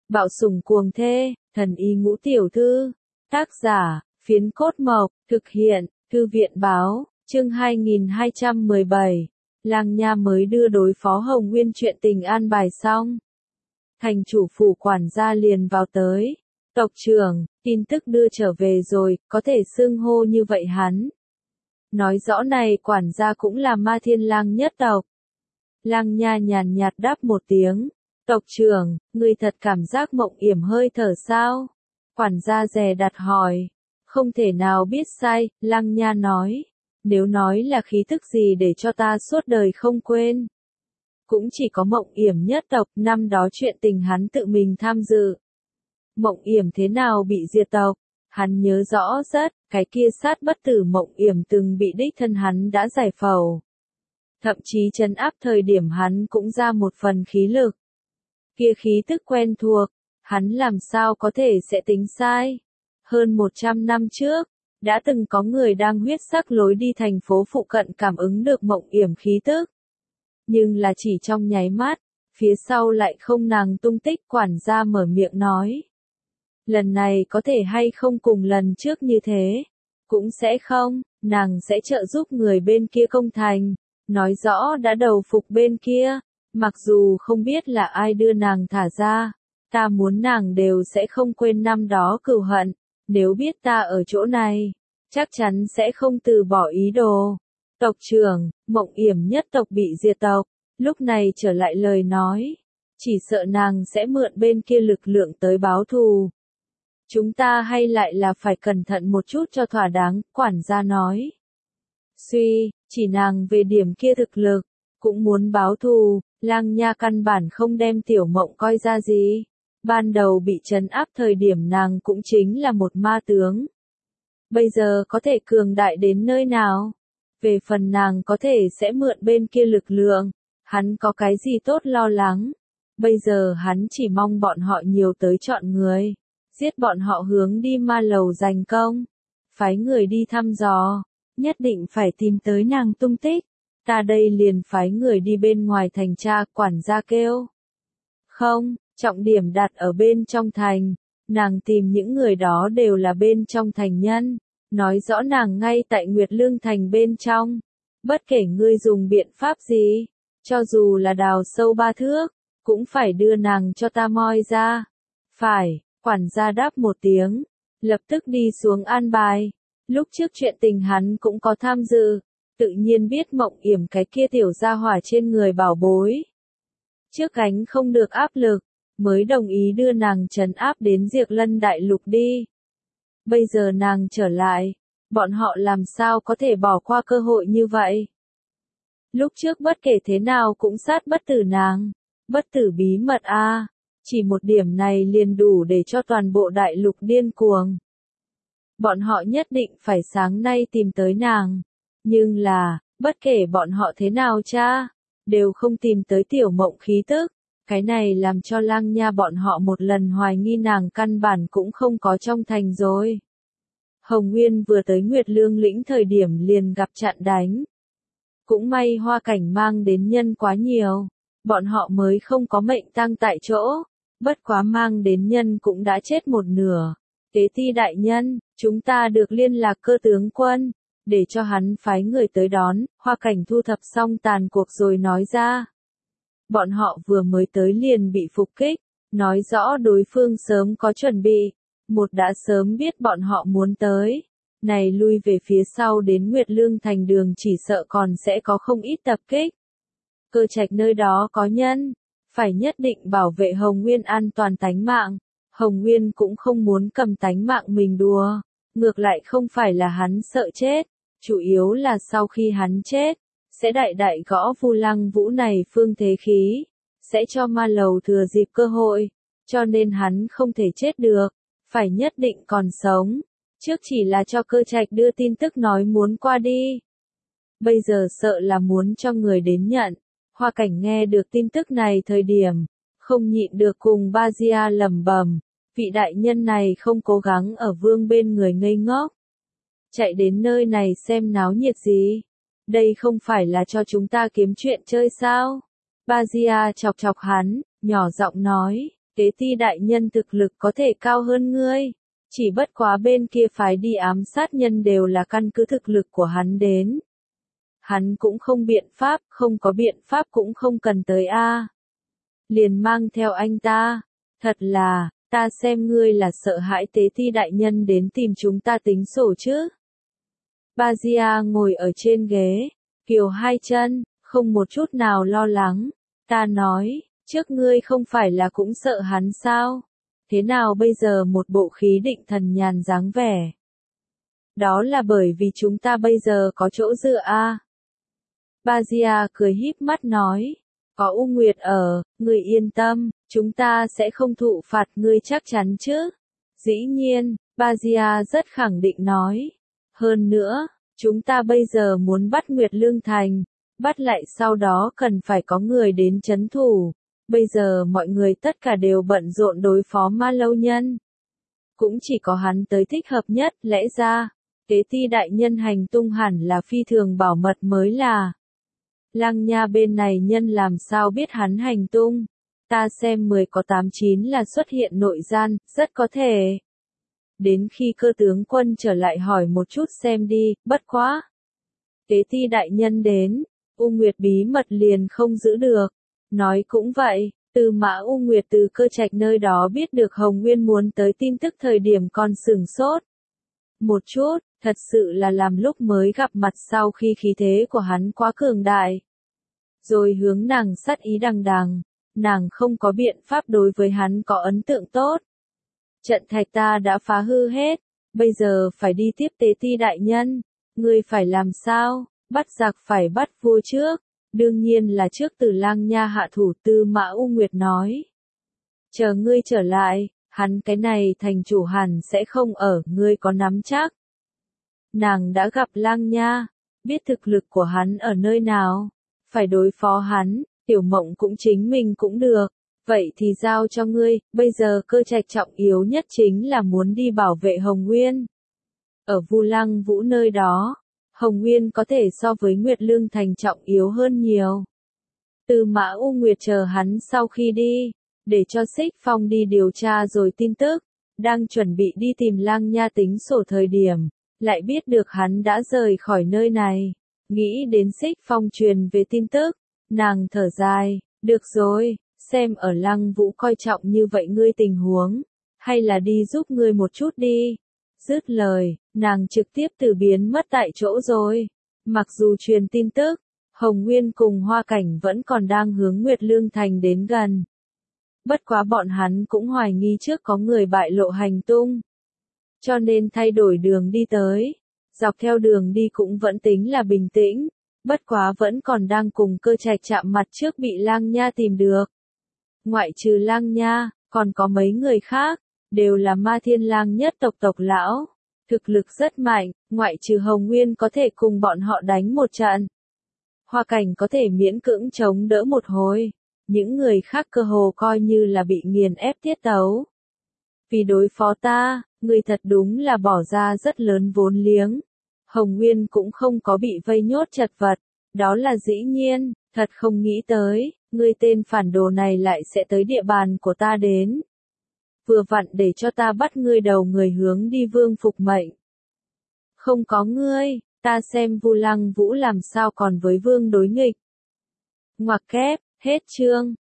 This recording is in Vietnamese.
Bạo sủng cuồng thê, thần y ngũ tiểu thư. Tác giả, Phiến Cốt Mộc, thực hiện, Thư viện báo, chương 2217. Lang Nha mới đưa đối phó Hồng Nguyên chuyện tình an bài xong. Thành chủ phủ quản gia liền vào tới. Tộc trưởng, tin tức đưa trở về rồi, có thể xưng hô như vậy hắn. Nói rõ này quản gia cũng là Ma Thiên Lang nhất tộc. Lang Nha nhàn nhạt đáp một tiếng. Tộc trưởng, ngươi thật cảm giác Mộng Yểm hơi thở sao? Quản gia dè đặt hỏi. Không thể nào biết sai, Lang Nha nói. Nếu nói là khí thức gì để cho ta suốt đời không quên. Cũng chỉ có Mộng Yểm nhất tộc, năm đó chuyện tình hắn tự mình tham dự. Mộng Yểm thế nào bị diệt tộc? Hắn nhớ rõ rất, cái kia sát bất tử Mộng Yểm từng bị đích thân hắn đã giải phẫu. Thậm chí trấn áp thời điểm hắn cũng ra một phần khí lực. Kia khí tức quen thuộc, hắn làm sao có thể sẽ tính sai. Hơn 100 năm trước, đã từng có người đang huyết sắc lối đi thành phố phụ cận cảm ứng được Mộng Yểm khí tức. Nhưng là chỉ trong nháy mắt, phía sau lại không nàng tung tích. Quản gia mở miệng nói. Lần này có thể hay không cùng lần trước như thế? Cũng sẽ không, nàng sẽ trợ giúp người bên kia công thành. Nói rõ đã đầu phục bên kia. Mặc dù không biết là ai đưa nàng thả ra, ta muốn nàng đều sẽ không quên năm đó cừu hận. Nếu biết ta ở chỗ này, chắc chắn sẽ không từ bỏ ý đồ. Tộc trưởng, Mộng Yểm nhất tộc bị diệt tộc, lúc này trở lại lời nói. Chỉ sợ nàng sẽ mượn bên kia lực lượng tới báo thù. Chúng ta hay lại là phải cẩn thận một chút cho thỏa đáng, quản gia nói. Suy, chỉ nàng về điểm kia thực lực, cũng muốn báo thù. Lang Nha căn bản không đem Tiểu Mộng coi ra gì. Ban đầu bị trấn áp thời điểm nàng cũng chính là một ma tướng. Bây giờ có thể cường đại đến nơi nào? Về phần nàng có thể sẽ mượn bên kia lực lượng. Hắn có cái gì tốt lo lắng? Bây giờ hắn chỉ mong bọn họ nhiều tới chọn người. Giết bọn họ hướng đi ma lầu giành công. Phái người đi thăm dò. Nhất định phải tìm tới nàng tung tích. Ta đây liền phái người đi bên ngoài thành tra, quản gia kêu. Không, trọng điểm đặt ở bên trong thành. Nàng tìm những người đó đều là bên trong thành nhân. Nói rõ nàng ngay tại Nguyệt Lương thành bên trong. Bất kể ngươi dùng biện pháp gì, cho dù là đào sâu 3 thước, cũng phải đưa nàng cho ta moi ra. Phải, quản gia đáp một tiếng, lập tức đi xuống an bài. Lúc trước chuyện tình hắn cũng có tham dự. Tự nhiên biết Mộng Yểm cái kia tiểu gia hỏa trên người bảo bối. Trước gánh không được áp lực, mới đồng ý đưa nàng trấn áp đến Diệp Lân Đại Lục đi. Bây giờ nàng trở lại, bọn họ làm sao có thể bỏ qua cơ hội như vậy? Lúc trước bất kể thế nào cũng sát bất tử nàng. Bất tử bí mật a, chỉ một điểm này liền đủ để cho toàn bộ đại lục điên cuồng. Bọn họ nhất định phải sáng nay tìm tới nàng. Nhưng là, bất kể bọn họ thế nào cha, đều không tìm tới Tiểu Mộng khí tức. Cái này làm cho Lang Nha bọn họ một lần hoài nghi nàng căn bản cũng không có trong thành rồi. Hồng Nguyên vừa tới Nguyệt Lương lĩnh thời điểm liền gặp chặn đánh. Cũng may Hoa Cảnh mang đến nhân quá nhiều, bọn họ mới không có mệnh tang tại chỗ. Bất quá mang đến nhân cũng đã chết một nửa. Tế Ti đại nhân, chúng ta được liên lạc Cơ tướng quân, để cho hắn phái người tới đón. Hoa Cảnh thu thập xong tàn cuộc rồi nói ra. Bọn họ vừa mới tới liền bị phục kích, nói rõ đối phương sớm có chuẩn bị. Một đã sớm biết bọn họ muốn tới. Này lui về phía sau đến Nguyệt Lương thành đường chỉ sợ còn sẽ có không ít tập kích. Cơ Trạch nơi đó có nhân, phải nhất định bảo vệ Hồng Nguyên an toàn tánh mạng. Hồng Nguyên cũng không muốn cầm tánh mạng mình đùa. Ngược lại không phải là hắn sợ chết, chủ yếu là sau khi hắn chết, sẽ đại đại gõ Vu Lăng Vũ này phương thế khí, sẽ cho ma lầu thừa dịp cơ hội, cho nên hắn không thể chết được, phải nhất định còn sống. Trước chỉ là cho Cơ Trạch đưa tin tức nói muốn qua đi. Bây giờ sợ là muốn cho người đến nhận. Hoa Cảnh nghe được tin tức này thời điểm, không nhịn được cùng Ba Gia lẩm bẩm, vị đại nhân này không cố gắng ở vương bên người ngây ngốc. Chạy đến nơi này xem náo nhiệt gì? Đây không phải là cho chúng ta kiếm chuyện chơi sao? Ba Gia chọc chọc hắn, nhỏ giọng nói, Tế ti đại nhân thực lực có thể cao hơn ngươi. Chỉ bất quá bên kia phái đi ám sát nhân đều là căn cứ thực lực của hắn đến. Hắn cũng không biện pháp, không có biện pháp cũng không cần tới a. Liền mang theo anh ta. Thật là, ta xem ngươi là sợ hãi tế ti đại nhân đến tìm chúng ta tính sổ chứ. Bajia ngồi ở trên ghế, kiều hai chân, không một chút nào lo lắng. Ta nói, trước ngươi không phải là cũng sợ hắn sao? Thế nào bây giờ một bộ khí định thần nhàn dáng vẻ? Đó là bởi vì chúng ta bây giờ có chỗ dựa a. Bajia cười híp mắt nói, có U Nguyệt ở, ngươi yên tâm, chúng ta sẽ không thụ phạt ngươi chắc chắn chứ? Dĩ nhiên, Bajia rất khẳng định nói. Hơn nữa, chúng ta bây giờ muốn bắt Nguyệt Lương Thành, bắt lại sau đó cần phải có người đến trấn thủ. Bây giờ mọi người tất cả đều bận rộn đối phó Ma Lâu Nhân. Cũng chỉ có hắn tới thích hợp nhất, lẽ ra, Tế ti đại nhân hành tung hẳn là phi thường bảo mật mới là. Lăng Nha bên này nhân làm sao biết hắn hành tung? Ta xem 10 có 8-9 là xuất hiện nội gian, rất có thể. Đến khi cơ tướng quân trở lại hỏi một chút xem đi, bất quá. Tế ti đại nhân đến, U Nguyệt bí mật liền không giữ được. Nói cũng vậy, từ Mã U Nguyệt từ Cơ Trạch nơi đó biết được Hồng Nguyên muốn tới tin tức thời điểm còn sửng sốt. Một chút, thật sự là làm lúc mới gặp mặt sau khi khí thế của hắn quá cường đại. Rồi hướng nàng sát ý đằng đằng, nàng không có biện pháp đối với hắn có ấn tượng tốt. Trận thạch ta đã phá hư hết, bây giờ phải đi tiếp tế ti đại nhân, ngươi phải làm sao, bắt giặc phải bắt vua trước, đương nhiên là trước từ Lang Nha hạ thủ. Tư Mã U Nguyệt nói. Chờ ngươi trở lại, hắn cái này thành chủ hẳn sẽ không ở, ngươi có nắm chắc. Nàng đã gặp Lang Nha, biết thực lực của hắn ở nơi nào, phải đối phó hắn, Tiểu Mộng cũng chính mình cũng được, vậy thì giao cho ngươi, bây giờ Cơ Trạch trọng yếu nhất chính là muốn đi bảo vệ Hồng Nguyên. Ở Vu Lăng Vũ nơi đó, Hồng Nguyên có thể so với Nguyệt Lương Thành trọng yếu hơn nhiều. Tư Mã U Nguyệt chờ hắn sau khi đi, để cho Xích Phong đi điều tra rồi tin tức, đang chuẩn bị đi tìm Lang Nha tính sổ thời điểm, lại biết được hắn đã rời khỏi nơi này. Nghĩ đến Xích Phong truyền về tin tức, nàng thở dài, được rồi, xem ở Lăng Vũ coi trọng như vậy ngươi tình huống, hay là đi giúp ngươi một chút đi. Dứt lời, nàng trực tiếp từ biến mất tại chỗ rồi. Mặc dù truyền tin tức, Hồng Nguyên cùng Hoa Cảnh vẫn còn đang hướng Nguyệt Lương Thành đến gần. Bất quá bọn hắn cũng hoài nghi trước có người bại lộ hành tung. Cho nên thay đổi đường đi tới. Dọc theo đường đi cũng vẫn tính là bình tĩnh. Bất quá vẫn còn đang cùng Cơ Trạch chạm mặt trước bị Lang Nha tìm được. Ngoại trừ Lang Nha, còn có mấy người khác, đều là Ma Thiên Lang nhất tộc lão. Thực lực rất mạnh, ngoại trừ Hồng Nguyên có thể cùng bọn họ đánh một trận. Hoa Cảnh có thể miễn cưỡng chống đỡ một hồi. Những người khác cơ hồ coi như là bị nghiền ép tiết tấu. Vì đối phó ta, người thật đúng là bỏ ra rất lớn vốn liếng. Hồng Nguyên cũng không có bị vây nhốt chật vật. Đó là dĩ nhiên, thật không nghĩ tới, người tên phản đồ này lại sẽ tới địa bàn của ta đến. Vừa vặn để cho ta bắt ngươi đầu người hướng đi Vương phục mệnh. Không có ngươi, ta xem Vu Lăng Vũ làm sao còn với Vương đối nghịch. Ngoặc kép, hết chương.